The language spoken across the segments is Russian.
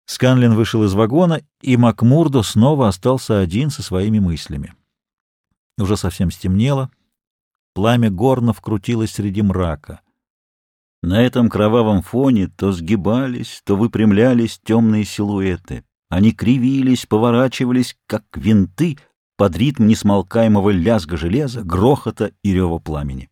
Сканлин вышел из вагона, и Макмурдо снова остался один со своими мыслями. Уже совсем стемнело, пламя горнов крутилось среди мрака. На этом кровавом фоне то сгибались, то выпрямлялись темные силуэты. Они кривились, поворачивались, как винты, под ритм несмолкаемого лязга железа, грохота и рева пламени.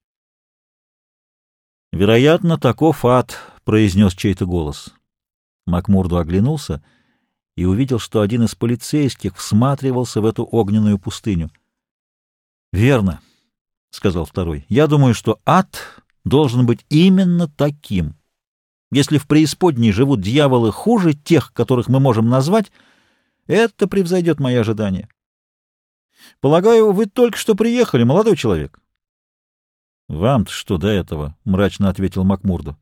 «Вероятно, таков ад», — произнес чей-то голос. Макмурдо оглянулся и увидел, что один из полицейских всматривался в эту огненную пустыню. «Верно», — сказал второй. «Я думаю, что ад должен быть именно таким. Если в преисподней живут дьяволы хуже тех, которых мы можем назвать, это превзойдет мои ожидания. Полагаю, вы только что приехали, молодой человек». «Вам-то что до этого?» — мрачно ответил Макмурдо.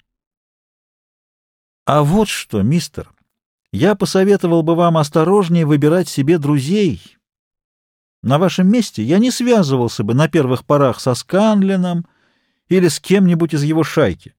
«А вот что, мистер, я посоветовал бы вам осторожнее выбирать себе друзей. На вашем месте я не связывался бы на первых порах со Сканлином или с кем-нибудь из его шайки».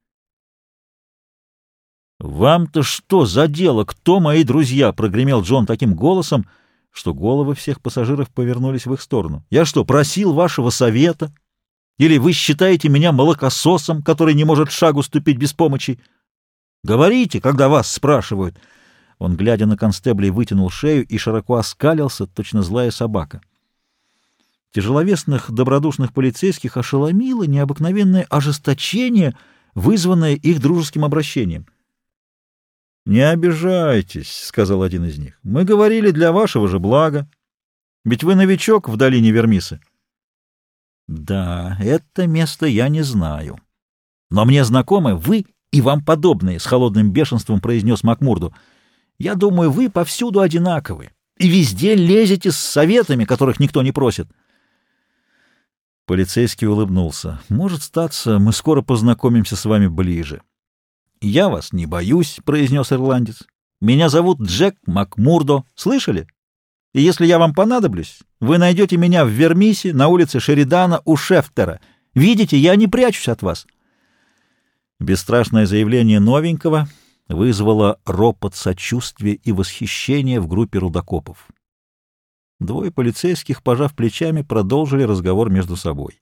«Вам-то что за дело? Кто мои друзья?» — прогремел Джон таким голосом, что головы всех пассажиров повернулись в их сторону. «Я что, просил вашего совета? Или вы считаете меня молокососом, который не может шагу ступить без помощи? Говорите, когда вас спрашивают». Он, глядя на констеблей, вытянул шею и широко оскалился, точно злая собака. Тяжеловесных добродушных полицейских ошеломило необыкновенное ожесточение, вызванное их дружеским обращением. «Не обижайтесь», — сказал один из них. «Мы говорили для вашего же блага. Ведь вы новичок в долине Вермисы». «Да, это место я не знаю. Но мне знакомы вы и вам подобные», — с холодным бешенством произнес Макмурдо. «Я думаю, вы повсюду одинаковы и везде лезете с советами, которых никто не просит». Полицейский улыбнулся. «Может статься, мы скоро познакомимся с вами ближе». «Я вас не боюсь», — произнес ирландец. «Меня зовут Джек Макмурдо. Слышали? И если я вам понадоблюсь, вы найдете меня в Вермисе, на улице Шеридана у Шефтера. Видите, я не прячусь от вас». Бесстрашное заявление новенького вызвало ропот сочувствия и восхищения в группе рудокопов. Двое полицейских, пожав плечами, продолжили разговор между собой.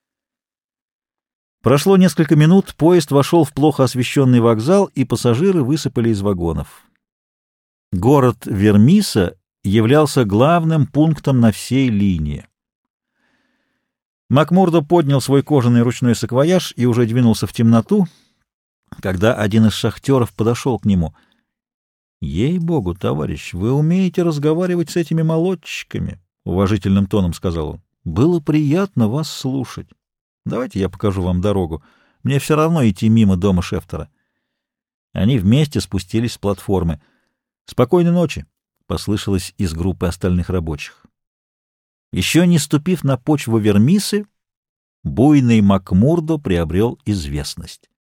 Прошло несколько минут, поезд вошел в плохо освещенный вокзал, и пассажиры высыпали из вагонов. Город Вермиса являлся главным пунктом на всей линии. Макмурдо поднял свой кожаный ручной саквояж и уже двинулся в темноту, когда один из шахтеров подошел к нему. «Ей-богу, товарищ, вы умеете разговаривать с этими молодчиками», — уважительным тоном сказал он. «Было приятно вас слушать. Давайте я покажу вам дорогу. Мне все равно идти мимо дома Шефтера». Они вместе спустились с платформы. «Спокойной ночи», — послышалось из группы остальных рабочих. Еще не ступив на почву Вермисы, буйный Макмурдо приобрел известность.